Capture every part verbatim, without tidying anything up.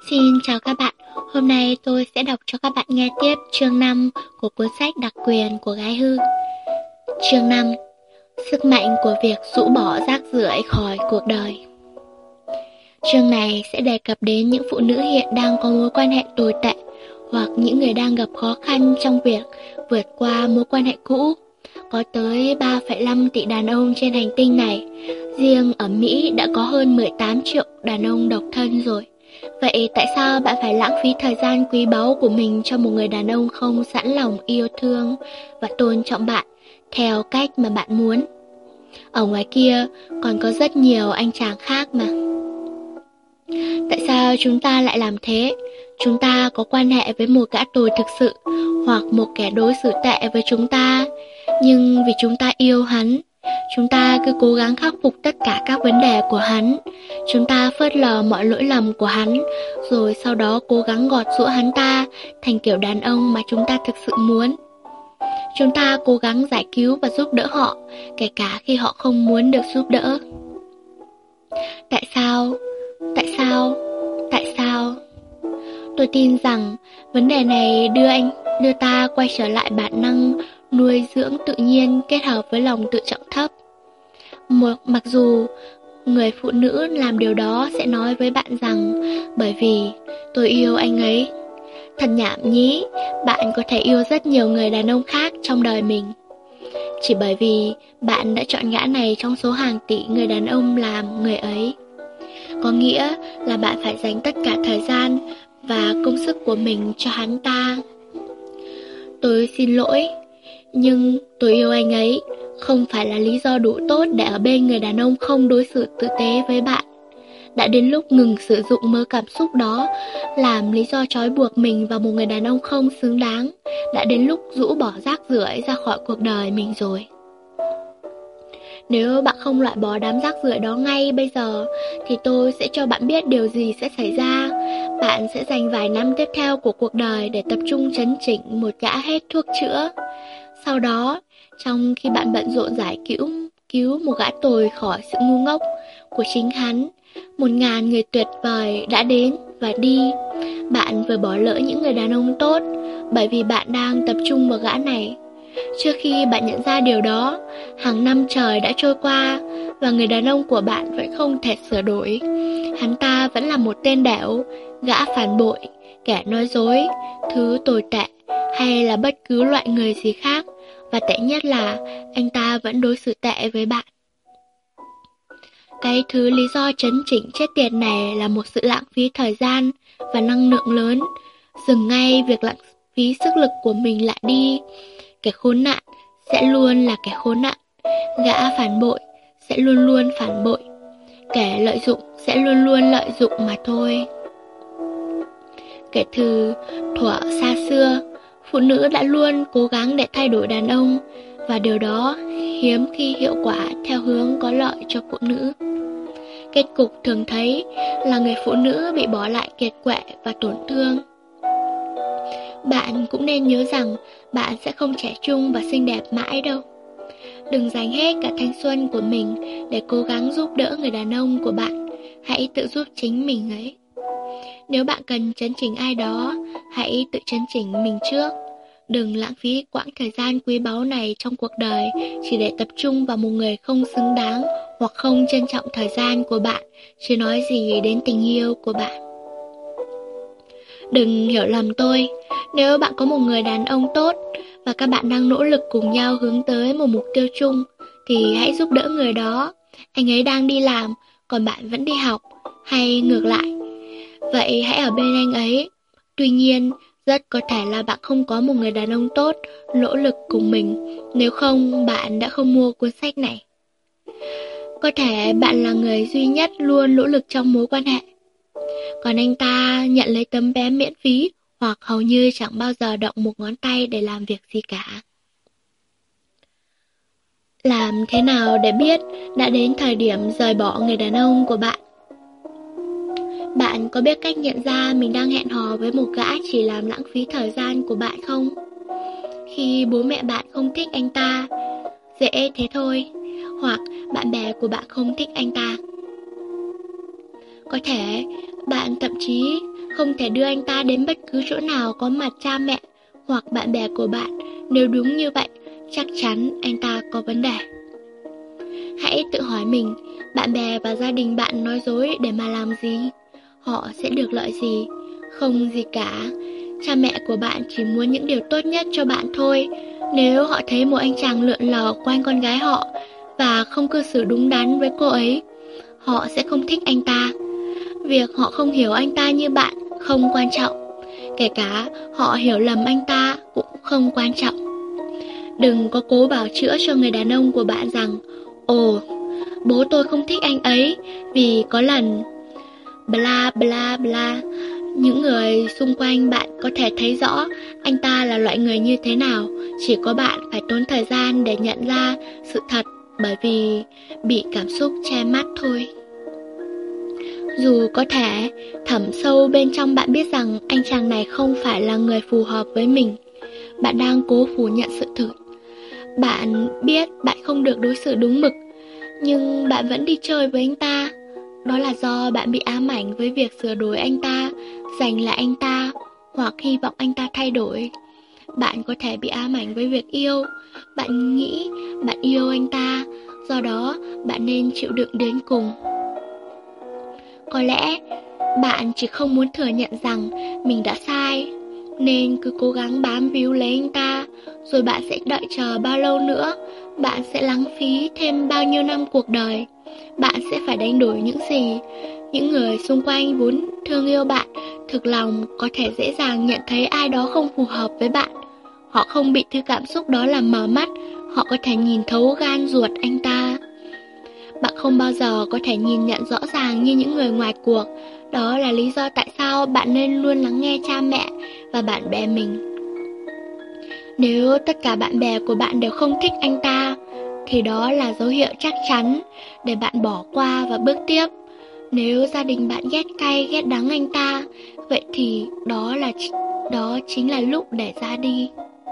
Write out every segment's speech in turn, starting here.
Xin chào các bạn, hôm nay tôi sẽ đọc cho các bạn nghe tiếp chương năm của cuốn sách Đặc quyền của gái hư. Chương năm. Sức mạnh của việc rũ bỏ rác rưởi khỏi cuộc đời. Chương này sẽ đề cập đến những phụ nữ hiện đang có mối quan hệ tồi tệ hoặc những người đang gặp khó khăn trong việc vượt qua mối quan hệ cũ. Có tới ba phẩy năm tỷ đàn ông trên hành tinh này, riêng ở Mỹ đã có hơn mười tám triệu đàn ông độc thân rồi. Vậy tại sao bạn phải lãng phí thời gian quý báu của mình cho một người đàn ông không sẵn lòng yêu thương và tôn trọng bạn theo cách mà bạn muốn? Ở ngoài kia còn có rất nhiều anh chàng khác mà. Tại sao chúng ta lại làm thế? Chúng ta có quan hệ với một gã tồi thực sự hoặc một kẻ đối xử tệ với chúng ta, nhưng vì chúng ta yêu hắn, chúng ta cứ cố gắng khắc phục tất cả các vấn đề của hắn. Chúng ta phớt lờ mọi lỗi lầm của hắn, rồi sau đó cố gắng gọt giũa hắn ta thành kiểu đàn ông mà chúng ta thực sự muốn. Chúng ta cố gắng giải cứu và giúp đỡ họ, kể cả khi họ không muốn được giúp đỡ. Tại sao? Tại sao? Tại sao? Tôi tin rằng vấn đề này đưa anh, đưa ta quay trở lại bản năng nuôi dưỡng tự nhiên kết hợp với lòng tự trọng thấp. Một, mặc dù người phụ nữ làm điều đó sẽ nói với bạn rằng bởi vì tôi yêu anh ấy. Thật nhảm nhí, bạn có thể yêu rất nhiều người đàn ông khác trong đời mình. Chỉ bởi vì bạn đã chọn gã này trong số hàng tỷ người đàn ông làm người ấy. Có nghĩa là bạn phải dành tất cả thời gian và công sức của mình cho hắn ta. Tôi xin lỗi, nhưng tôi yêu anh ấy không phải là lý do đủ tốt để ở bên người đàn ông không đối xử tử tế với bạn. Đã đến lúc ngừng sử dụng mớ cảm xúc đó làm lý do trói buộc mình vào một người đàn ông không xứng đáng. Đã đến lúc rũ bỏ rác rưởi ra khỏi cuộc đời mình rồi. Nếu bạn không loại bỏ đám rác rưởi đó ngay bây giờ, thì tôi sẽ cho bạn biết điều gì sẽ xảy ra. Bạn sẽ dành vài năm tiếp theo của cuộc đời để tập trung chấn chỉnh một gã hết thuốc chữa. Sau đó, trong khi bạn bận rộn giải cứu, cứu một gã tồi khỏi sự ngu ngốc của chính hắn, một ngàn người tuyệt vời đã đến và đi. Bạn vừa bỏ lỡ những người đàn ông tốt bởi vì bạn đang tập trung vào gã này. Trước khi bạn nhận ra điều đó, hàng năm trời đã trôi qua và người đàn ông của bạn vẫn không thể sửa đổi. Hắn ta vẫn là một tên đẻo, gã phản bội, kẻ nói dối, thứ tồi tệ hay là bất cứ loại người gì khác. Và tệ nhất là anh ta vẫn đối xử tệ với bạn. Cái thứ lý do chấn chỉnh chết tiệt này là một sự lãng phí thời gian và năng lượng lớn. Dừng ngay việc lãng phí sức lực của mình lại đi. Kẻ khốn nạn sẽ luôn là kẻ khốn nạn. Gã phản bội sẽ luôn luôn phản bội. Kẻ lợi dụng sẽ luôn luôn lợi dụng mà thôi. Kể từ thuở xa xưa, phụ nữ đã luôn cố gắng để thay đổi đàn ông, và điều đó hiếm khi hiệu quả theo hướng có lợi cho phụ nữ. Kết cục thường thấy là người phụ nữ bị bỏ lại kiệt quệ và tổn thương. Bạn cũng nên nhớ rằng bạn sẽ không trẻ trung và xinh đẹp mãi đâu. Đừng dành hết cả thanh xuân của mình để cố gắng giúp đỡ người đàn ông của bạn. Hãy tự giúp chính mình ấy. Nếu bạn cần chấn chỉnh ai đó, hãy tự chấn chỉnh mình trước. Đừng lãng phí quãng thời gian quý báu này trong cuộc đời chỉ để tập trung vào một người không xứng đáng hoặc không trân trọng thời gian của bạn, chứ nói gì đến tình yêu của bạn. Đừng hiểu lầm tôi, nếu bạn có một người đàn ông tốt và các bạn đang nỗ lực cùng nhau hướng tới một mục tiêu chung, thì hãy giúp đỡ người đó. Anh ấy đang đi làm, còn bạn vẫn đi học, hay ngược lại. Vậy hãy ở bên anh ấy. Tuy nhiên, rất có thể là bạn không có một người đàn ông tốt nỗ lực cùng mình, nếu không bạn đã không mua cuốn sách này. Có thể bạn là người duy nhất luôn nỗ lực trong mối quan hệ, còn anh ta nhận lấy tấm vé miễn phí hoặc hầu như chẳng bao giờ động một ngón tay để làm việc gì cả. Làm thế nào để biết đã đến thời điểm rời bỏ người đàn ông của bạn? Bạn có biết cách nhận ra mình đang hẹn hò với một gã chỉ làm lãng phí thời gian của bạn không? Khi bố mẹ bạn không thích anh ta, dễ thế thôi, hoặc bạn bè của bạn không thích anh ta. Có thể bạn thậm chí không thể đưa anh ta đến bất cứ chỗ nào có mặt cha mẹ hoặc bạn bè của bạn. Nếu đúng như vậy, chắc chắn anh ta có vấn đề. Hãy tự hỏi mình, bạn bè và gia đình bạn nói dối để mà làm gì? Họ sẽ được lợi gì? Không gì cả. Cha mẹ của bạn chỉ muốn những điều tốt nhất cho bạn thôi. Nếu họ thấy một anh chàng lượn lờ quanh con gái họ và không cư xử đúng đắn với cô ấy, họ sẽ không thích anh ta. Việc họ không hiểu anh ta như bạn không quan trọng. Kể cả họ hiểu lầm anh ta cũng không quan trọng. Đừng có cố bảo chữa cho người đàn ông của bạn rằng, ồ, bố tôi không thích anh ấy vì có lần bla bla bla. Những người xung quanh bạn có thể thấy rõ anh ta là loại người như thế nào. Chỉ có bạn phải tốn thời gian để nhận ra sự thật, bởi vì bị cảm xúc che mắt thôi. Dù có thể thẳm sâu bên trong bạn biết rằng anh chàng này không phải là người phù hợp với mình, bạn đang cố phủ nhận sự thực. Bạn biết bạn không được đối xử đúng mực, nhưng bạn vẫn đi chơi với anh ta. Đó là do bạn bị ám ảnh với việc sửa đổi anh ta, giành lại anh ta, hoặc hy vọng anh ta thay đổi. Bạn có thể bị ám ảnh với việc yêu. Bạn nghĩ bạn yêu anh ta, do đó bạn nên chịu đựng đến cùng. Có lẽ bạn chỉ không muốn thừa nhận rằng mình đã sai, nên cứ cố gắng bám víu lấy anh ta. Rồi bạn sẽ đợi chờ bao lâu nữa? Bạn sẽ lãng phí thêm bao nhiêu năm cuộc đời? Bạn sẽ phải đánh đổi những gì? Những người xung quanh vốn thương yêu bạn, thực lòng có thể dễ dàng nhận thấy ai đó không phù hợp với bạn. Họ không bị thứ cảm xúc đó làm mờ mắt. Họ có thể nhìn thấu gan ruột anh ta. Bạn không bao giờ có thể nhìn nhận rõ ràng như những người ngoài cuộc. Đó là lý do tại sao bạn nên luôn lắng nghe cha mẹ và bạn bè mình. Nếu tất cả bạn bè của bạn đều không thích anh ta, thì đó là dấu hiệu chắc chắn để bạn bỏ qua và bước tiếp. Nếu gia đình bạn ghét cay ghét đắng anh ta, vậy thì đó là đó chính là lúc để ra đi.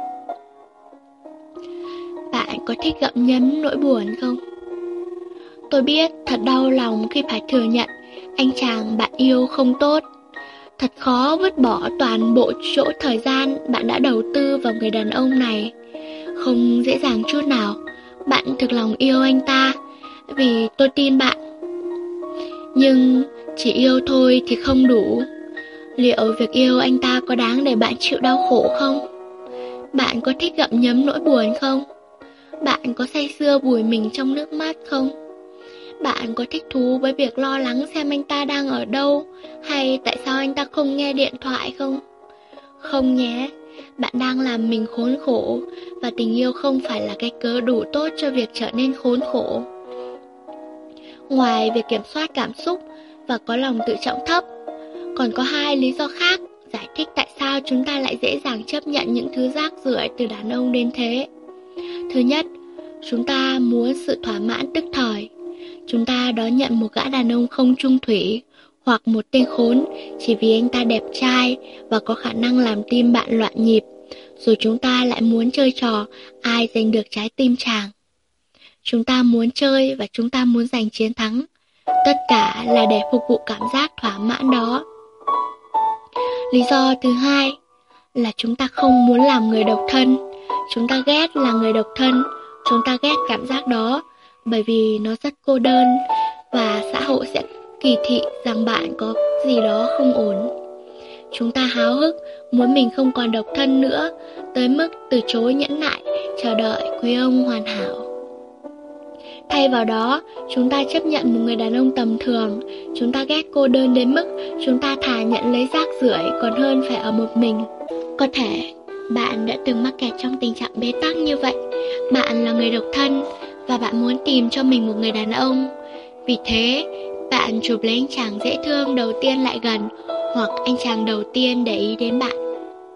Bạn có thích gặm nhấm nỗi buồn không? Tôi biết thật đau lòng khi phải thừa nhận anh chàng bạn yêu không tốt. Thật khó vứt bỏ toàn bộ chỗ thời gian bạn đã đầu tư vào người đàn ông này. Không dễ dàng chút nào. Bạn thực lòng yêu anh ta, vì tôi tin bạn. Nhưng chỉ yêu thôi thì không đủ. Liệu việc yêu anh ta có đáng để bạn chịu đau khổ không? Bạn có thích gặm nhấm nỗi buồn không? Bạn có say sưa vùi mình trong nước mắt không? Bạn có thích thú với việc lo lắng xem anh ta đang ở đâu, hay tại sao anh ta không nghe điện thoại không? Không nhé, bạn đang làm mình khốn khổ, và tình yêu không phải là cái cớ đủ tốt cho việc trở nên khốn khổ. Ngoài việc kiểm soát cảm xúc và có lòng tự trọng thấp, còn có hai lý do khác giải thích tại sao chúng ta lại dễ dàng chấp nhận những thứ rác rưởi từ đàn ông đến thế. Thứ nhất, chúng ta muốn sự thỏa mãn tức thời. Chúng ta đón nhận một gã đàn ông không chung thủy, hoặc một tên khốn chỉ vì anh ta đẹp trai và có khả năng làm tim bạn loạn nhịp. Rồi chúng ta lại muốn chơi trò ai giành được trái tim chàng. Chúng ta muốn chơi và chúng ta muốn giành chiến thắng. Tất cả là để phục vụ cảm giác thỏa mãn đó. Lý do thứ hai là chúng ta không muốn làm người độc thân. Chúng ta ghét là người độc thân. Chúng ta ghét cảm giác đó bởi vì nó rất cô đơn, và xã hội sẽ kỳ thị rằng bạn có gì đó không ổn. Chúng ta háo hức muốn mình không còn độc thân nữa, tới mức từ chối nhẫn nại chờ đợi quý ông hoàn hảo. Thay vào đó, chúng ta chấp nhận một người đàn ông tầm thường. Chúng ta ghét cô đơn đến mức chúng ta thà nhận lấy rác rưởi còn hơn phải ở một mình. Có thể bạn đã từng mắc kẹt trong tình trạng bế tắc như vậy. Bạn là người độc thân và bạn muốn tìm cho mình một người đàn ông. Vì thế, bạn chụp lấy anh chàng dễ thương đầu tiên lại gần, hoặc anh chàng đầu tiên để ý đến bạn.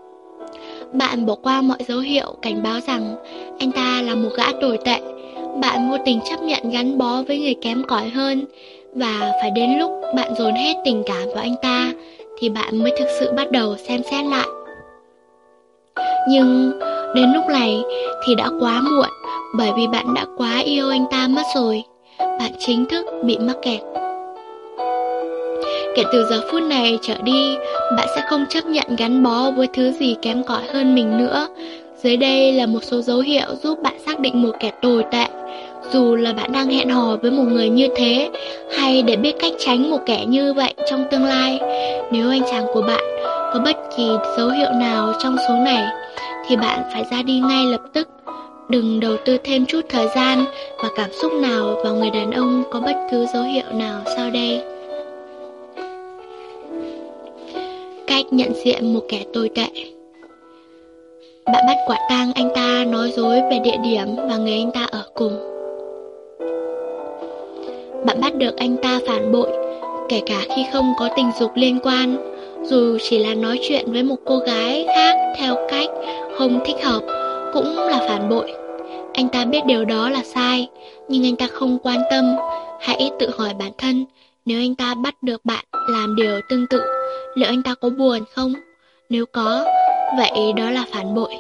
Bạn bỏ qua mọi dấu hiệu cảnh báo rằng anh ta là một gã tồi tệ. Bạn vô tình chấp nhận gắn bó với người kém cỏi hơn, và phải đến lúc bạn dồn hết tình cảm vào anh ta thì bạn mới thực sự bắt đầu xem xét lại. Nhưng đến lúc này thì đã quá muộn, bởi vì bạn đã quá yêu anh ta mất rồi. Bạn chính thức bị mắc kẹt. Kể từ giờ phút này trở đi, bạn sẽ không chấp nhận gắn bó với thứ gì kém cỏi hơn mình nữa. Dưới đây là một số dấu hiệu giúp bạn xác định một kẻ tồi tệ, dù là bạn đang hẹn hò với một người như thế, hay để biết cách tránh một kẻ như vậy trong tương lai. Nếu anh chàng của bạn có bất kỳ dấu hiệu nào trong số này, thì bạn phải ra đi ngay lập tức. Đừng đầu tư thêm chút thời gian và cảm xúc nào vào người đàn ông có bất cứ dấu hiệu nào sau đây. Cách nhận diện một kẻ tồi tệ. Bạn bắt quả tang anh ta nói dối về địa điểm và người anh ta ở cùng. Bạn bắt được anh ta phản bội, kể cả khi không có tình dục liên quan, dù chỉ là nói chuyện với một cô gái khác theo cách không thích hợp, cũng là phản bội. Anh ta biết điều đó là sai, nhưng anh ta không quan tâm. Hãy tự hỏi bản thân, nếu anh ta bắt được bạn làm điều tương tự, liệu anh ta có buồn không? Nếu có, vậy đó là phản bội.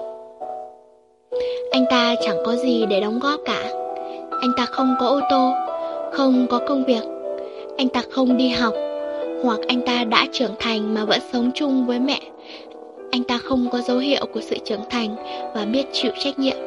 Anh ta chẳng có gì để đóng góp cả. Anh ta không có ô tô, không có công việc. Anh ta không đi học, hoặc anh ta đã trưởng thành mà vẫn sống chung với mẹ. Anh ta không có dấu hiệu của sự trưởng thành và biết chịu trách nhiệm.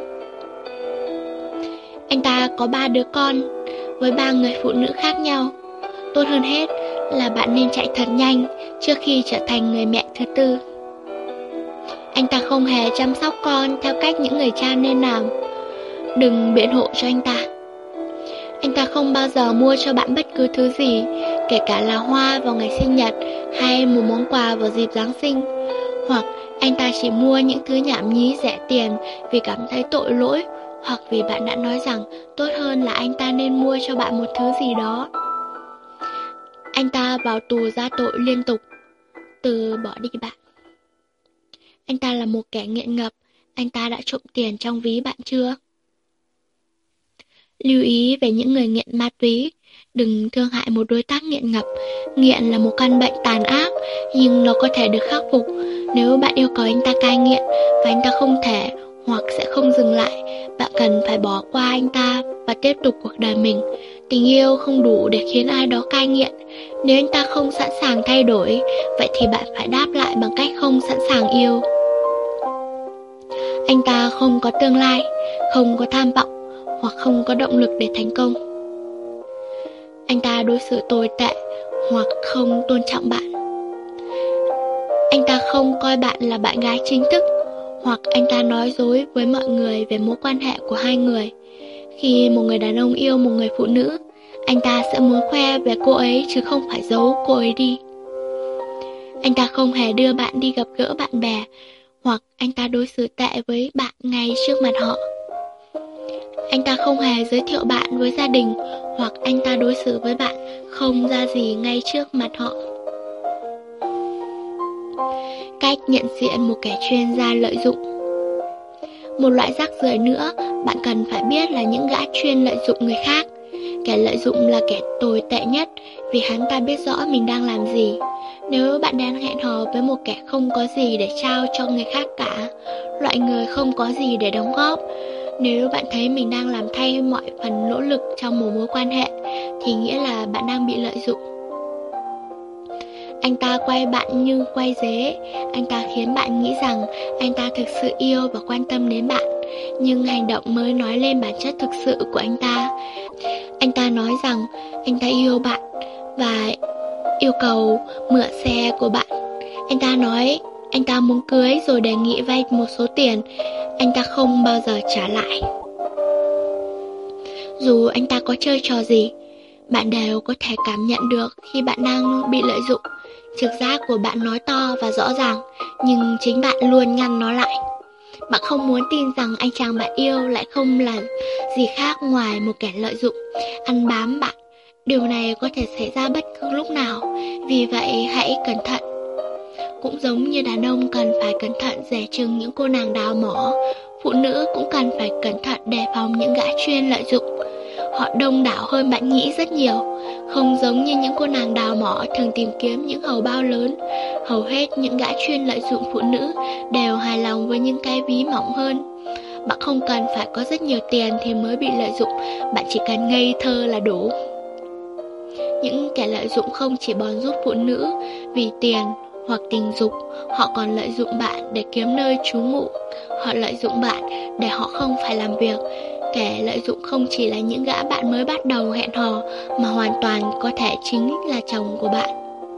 Anh ta có ba đứa con với ba người phụ nữ khác nhau. Tốt hơn hết là bạn nên chạy thật nhanh trước khi trở thành người mẹ thứ tư. Anh ta không hề chăm sóc con theo cách những người cha nên làm. Đừng biện hộ cho anh ta. Anh ta không bao giờ mua cho bạn bất cứ thứ gì, kể cả là hoa vào ngày sinh nhật hay một món quà vào dịp Giáng sinh. Hoặc anh ta chỉ mua những thứ nhảm nhí rẻ tiền vì cảm thấy tội lỗi, hoặc vì bạn đã nói rằng tốt hơn là anh ta nên mua cho bạn một thứ gì đó. Anh ta vào tù ra tội liên tục. Từ bỏ đi bạn. Anh ta là một kẻ nghiện ngập. Anh ta đã trộm tiền trong ví bạn chưa? Lưu ý về những người nghiện ma túy. Đừng thương hại một đối tác nghiện ngập. Nghiện là một căn bệnh tàn ác, nhưng nó có thể được khắc phục. Nếu bạn yêu cầu anh ta cai nghiện và anh ta không thể hoặc sẽ không dừng lại, bạn cần phải bỏ qua anh ta và tiếp tục cuộc đời mình. Tình yêu không đủ để khiến ai đó cai nghiện. Nếu anh ta không sẵn sàng thay đổi, vậy thì bạn phải đáp lại bằng cách không sẵn sàng yêu. Anh ta không có tương lai, không có tham vọng, hoặc không có động lực để thành công. Anh ta đối xử tồi tệ hoặc không tôn trọng bạn. Anh ta không coi bạn là bạn gái chính thức, hoặc anh ta nói dối với mọi người về mối quan hệ của hai người. Khi một người đàn ông yêu một người phụ nữ, anh ta sẽ muốn khoe về cô ấy chứ không phải giấu cô ấy đi. Anh ta không hề đưa bạn đi gặp gỡ bạn bè, hoặc anh ta đối xử tệ với bạn ngay trước mặt họ. Anh ta không hề giới thiệu bạn với gia đình, hoặc anh ta đối xử với bạn không ra gì ngay trước mặt họ. Cách nhận diện một kẻ chuyên gia lợi dụng. Một loại rác rưởi nữa bạn cần phải biết là những gã chuyên lợi dụng người khác. Kẻ lợi dụng là kẻ tồi tệ nhất vì hắn ta biết rõ mình đang làm gì. Nếu bạn đang hẹn hò với một kẻ không có gì để trao cho người khác cả, loại người không có gì để đóng góp, nếu bạn thấy mình đang làm thay mọi phần nỗ lực trong một mối quan hệ, thì nghĩa là bạn đang bị lợi dụng. Anh ta quay bạn như quay dế. Anh ta khiến bạn nghĩ rằng anh ta thực sự yêu và quan tâm đến bạn, nhưng hành động mới nói lên bản chất thực sự của anh ta. Anh ta nói rằng anh ta yêu bạn và yêu cầu mượn xe của bạn. Anh ta nói anh ta muốn cưới rồi đề nghị vay một số tiền anh ta không bao giờ trả lại. Dù anh ta có chơi trò gì, bạn đều có thể cảm nhận được khi bạn đang bị lợi dụng. Trực giác của bạn nói to và rõ ràng, nhưng chính bạn luôn ngăn nó lại. Bạn không muốn tin rằng anh chàng bạn yêu lại không là gì khác ngoài một kẻ lợi dụng, ăn bám bạn. Điều này có thể xảy ra bất cứ lúc nào, vì vậy hãy cẩn thận. Cũng giống như đàn ông cần phải cẩn thận dè chừng những cô nàng đào mỏ, phụ nữ cũng cần phải cẩn thận đề phòng những gã chuyên lợi dụng. Họ đông đảo hơn bạn nghĩ rất nhiều. Không giống như những cô nàng đào mỏ thường tìm kiếm những hầu bao lớn, hầu hết những gã chuyên lợi dụng phụ nữ đều hài lòng với những cái ví mỏng hơn. Bạn không cần phải có rất nhiều tiền thì mới bị lợi dụng, bạn chỉ cần ngây thơ là đủ. Những kẻ lợi dụng không chỉ bòn rút phụ nữ vì tiền hoặc tình dục, họ còn lợi dụng bạn để kiếm nơi trú ngụ. Họ lợi dụng bạn để họ không phải làm việc. Kẻ lợi dụng không chỉ là những gã bạn mới bắt đầu hẹn hò, mà hoàn toàn có thể chính là chồng của bạn.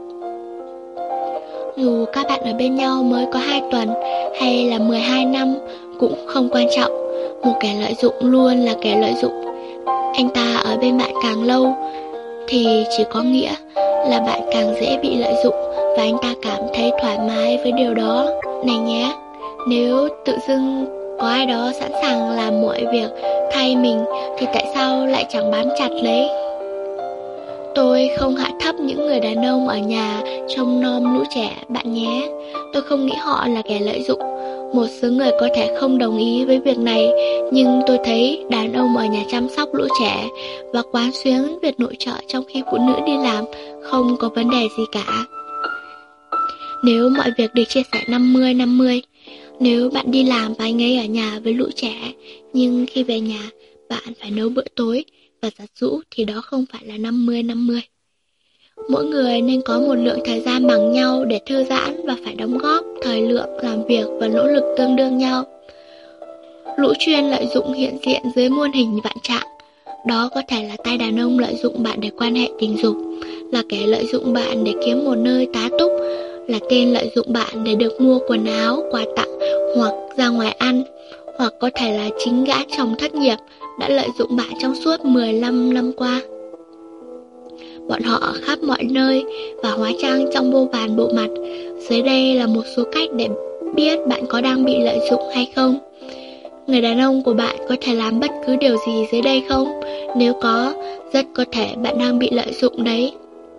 Dù các bạn ở bên nhau mới có hai tuần hay là mười hai năm cũng không quan trọng. Một kẻ lợi dụng luôn là kẻ lợi dụng. Anh ta ở bên bạn càng lâu thì chỉ có nghĩa là bạn càng dễ bị lợi dụng, và anh ta cảm thấy thoải mái với điều đó. Này nhé, nếu tự dưng có ai đó sẵn sàng làm mọi việc thay mình thì tại sao lại chẳng bám chặt lấy? Tôi không hạ thấp những người đàn ông ở nhà trông nom lũ trẻ bạn nhé. Tôi không nghĩ họ là kẻ lợi dụng. Một số người có thể không đồng ý với việc này, nhưng tôi thấy đàn ông ở nhà chăm sóc lũ trẻ và quán xuyến việc nội trợ trong khi phụ nữ đi làm không có vấn đề gì cả. Nếu mọi việc được chia sẻ năm mươi năm mươi, nếu bạn đi làm và anh ấy ở nhà với lũ trẻ, nhưng khi về nhà bạn phải nấu bữa tối và giặt giũ thì đó không phải là năm mươi năm mươi. Mỗi người nên có một lượng thời gian bằng nhau để thư giãn và phải đóng góp thời lượng làm việc và nỗ lực tương đương nhau. Lũ chuyên lợi dụng hiện diện dưới muôn hình vạn trạng. Đó có thể là tay đàn ông lợi dụng bạn để quan hệ tình dục, là kẻ lợi dụng bạn để kiếm một nơi tá túc, là tên lợi dụng bạn để được mua quần áo, quà tặng hoặc ra ngoài ăn, hoặc có thể là chính gã chồng thất nghiệp đã lợi dụng bạn trong suốt mười lăm năm qua. Bọn họ ở khắp mọi nơi và hóa trang trong vô vàn bộ mặt. Dưới đây là một số cách để biết bạn có đang bị lợi dụng hay không. Người đàn ông của bạn có thể làm bất cứ điều gì dưới đây không? Nếu có, rất có thể bạn đang bị lợi dụng đấy.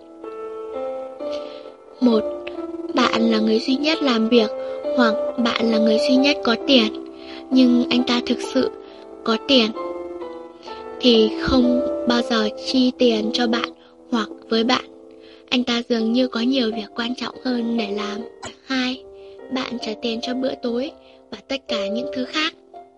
Một, bạn là người duy nhất làm việc, hoặc bạn là người duy nhất có tiền, nhưng anh ta thực sự có tiền thì không bao giờ chi tiền cho bạn hoặc với bạn. Anh ta dường như có nhiều việc quan trọng hơn để làm. Hai, bạn trả tiền cho bữa tối và tất cả những thứ khác.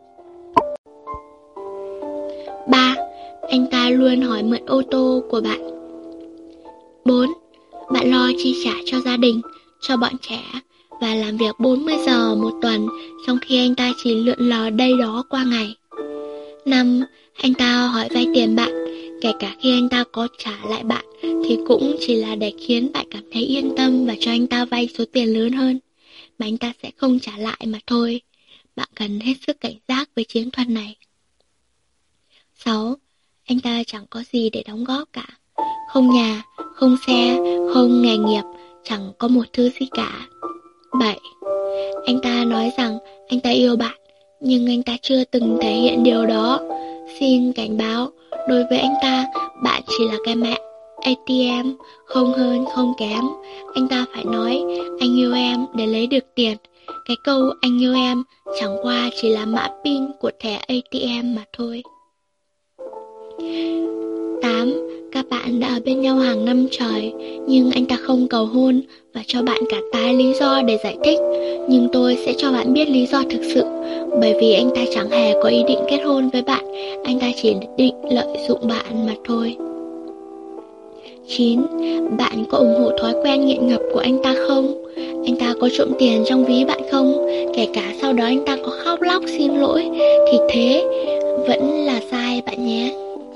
Ba, anh ta luôn hỏi mượn ô tô của bạn. Bốn, bạn lo chi trả cho gia đình, cho bọn trẻ và làm việc bốn mươi giờ một tuần, trong khi anh ta chỉ lượn lờ đây đó qua ngày. Năm, anh ta hỏi vay tiền bạn, kể cả khi anh ta có trả lại bạn thì cũng chỉ là để khiến bạn cảm thấy yên tâm và cho anh ta vay số tiền lớn hơn mà anh ta sẽ không trả lại mà thôi. Bạn cần hết sức cảnh giác với chiến thuật này. Sáu, anh ta chẳng có gì để đóng góp cả. Không nhà, không xe, không nghề nghiệp, chẳng có một thứ gì cả. Bảy, anh ta nói rằng anh ta yêu bạn, nhưng anh ta chưa từng thể hiện điều đó. Xin cảnh báo, đối với anh ta, bạn chỉ là cái mẹ a tê em, không hơn không kém. Anh ta phải nói anh yêu em để lấy được tiền. Cái câu anh yêu em chẳng qua chỉ là mã pin của thẻ a tê em mà thôi. Tám, các bạn đã ở bên nhau hàng năm trời, nhưng anh ta không cầu hôn và cho bạn cả tá lý do để giải thích. Nhưng tôi sẽ cho bạn biết lý do thực sự, bởi vì anh ta chẳng hề có ý định kết hôn với bạn, anh ta chỉ định lợi dụng bạn mà thôi. Chín, bạn có ủng hộ thói quen nghiện ngập của anh ta không? Anh ta có trộm tiền trong ví bạn không? Kể cả sau đó anh ta có khóc lóc xin lỗi thì thế vẫn là sai bạn nhé.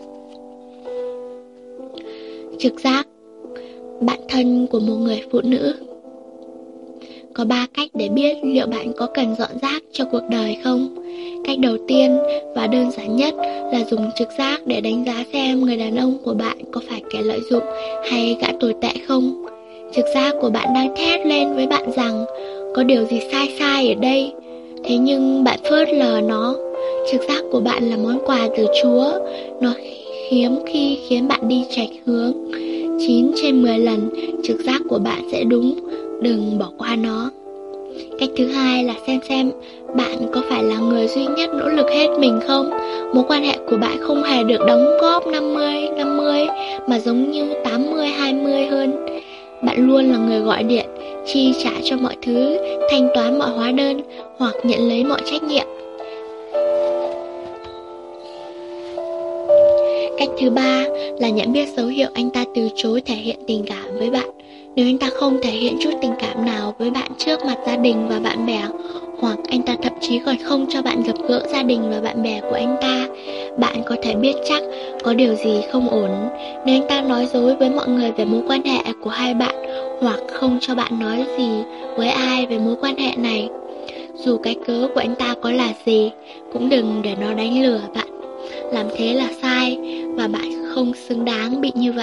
Trực giác, bạn thân của một người phụ nữ. Có ba cách để biết liệu bạn có cần dọn rác cho cuộc đời không? Cách đầu tiên và đơn giản nhất là dùng trực giác để đánh giá xem người đàn ông của bạn có phải kẻ lợi dụng hay gã tồi tệ không. Trực giác của bạn đang thét lên với bạn rằng có điều gì sai sai ở đây, thế nhưng bạn phớt lờ nó. Trực giác của bạn là món quà từ Chúa, nó hiếm khi khiến bạn đi chệch hướng. Chín trên mười lần trực giác của bạn sẽ đúng, đừng bỏ qua nó. Cách thứ hai là xem xem bạn có phải là người duy nhất nỗ lực hết mình không. Mối quan hệ của bạn không hề được đóng góp năm mươi năm mươi mà giống như tám mươi hai mươi hơn. Bạn luôn là người gọi điện, chi trả cho mọi thứ, thanh toán mọi hóa đơn hoặc nhận lấy mọi trách nhiệm. Cách thứ ba là nhận biết dấu hiệu anh ta từ chối thể hiện tình cảm với bạn. Nếu anh ta không thể hiện chút tình cảm nào với bạn trước mặt gia đình và bạn bè, hoặc anh ta thậm chí còn không cho bạn gặp gỡ gia đình và bạn bè của anh ta, bạn có thể biết chắc có điều gì không ổn. Nếu anh ta nói dối với mọi người về mối quan hệ của hai bạn, hoặc không cho bạn nói gì với ai về mối quan hệ này, dù cái cớ của anh ta có là gì, cũng đừng để nó đánh lừa bạn. Làm thế là sai và bạn không xứng đáng bị như vậy.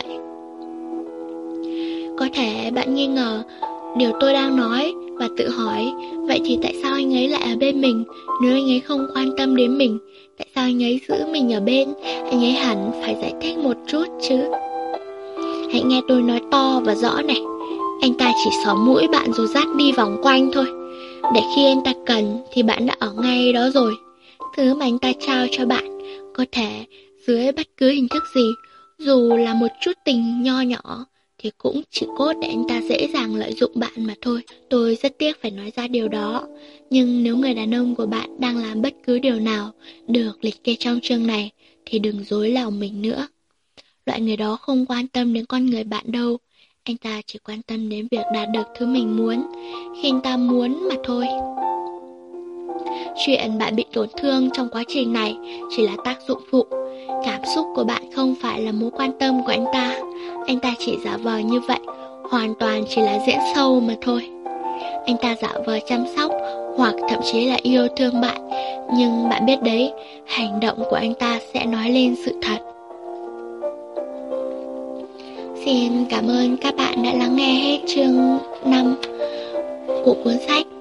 Có thể bạn nghi ngờ điều tôi đang nói và tự hỏi, vậy thì tại sao anh ấy lại ở bên mình? Nếu anh ấy không quan tâm đến mình, tại sao anh ấy giữ mình ở bên? Anh ấy hẳn phải giải thích một chút chứ. Hãy nghe tôi nói to và rõ này. Anh ta chỉ xỏ mũi bạn rồi dắt đi vòng quanh thôi, để khi anh ta cần thì bạn đã ở ngay đó rồi. Thứ mà anh ta trao cho bạn có thể dưới bất cứ hình thức gì, dù là một chút tình nho nhỏ, thì cũng chỉ cốt để anh ta dễ dàng lợi dụng bạn mà thôi. Tôi rất tiếc phải nói ra điều đó, nhưng nếu người đàn ông của bạn đang làm bất cứ điều nào được liệt kê trong chương này, thì đừng dối lòng mình nữa. Loại người đó không quan tâm đến con người bạn đâu. Anh ta chỉ quan tâm đến việc đạt được thứ mình muốn, khi anh ta muốn mà thôi. Chuyện bạn bị tổn thương trong quá trình này chỉ là tác dụng phụ. Cảm xúc của bạn không phải là mối quan tâm của anh ta. Anh ta chỉ giả vờ như vậy, hoàn toàn chỉ là diễn show mà thôi. Anh ta giả vờ chăm sóc hoặc thậm chí là yêu thương bạn, nhưng bạn biết đấy, hành động của anh ta sẽ nói lên sự thật. Xin cảm ơn các bạn đã lắng nghe hết chương năm của cuốn sách.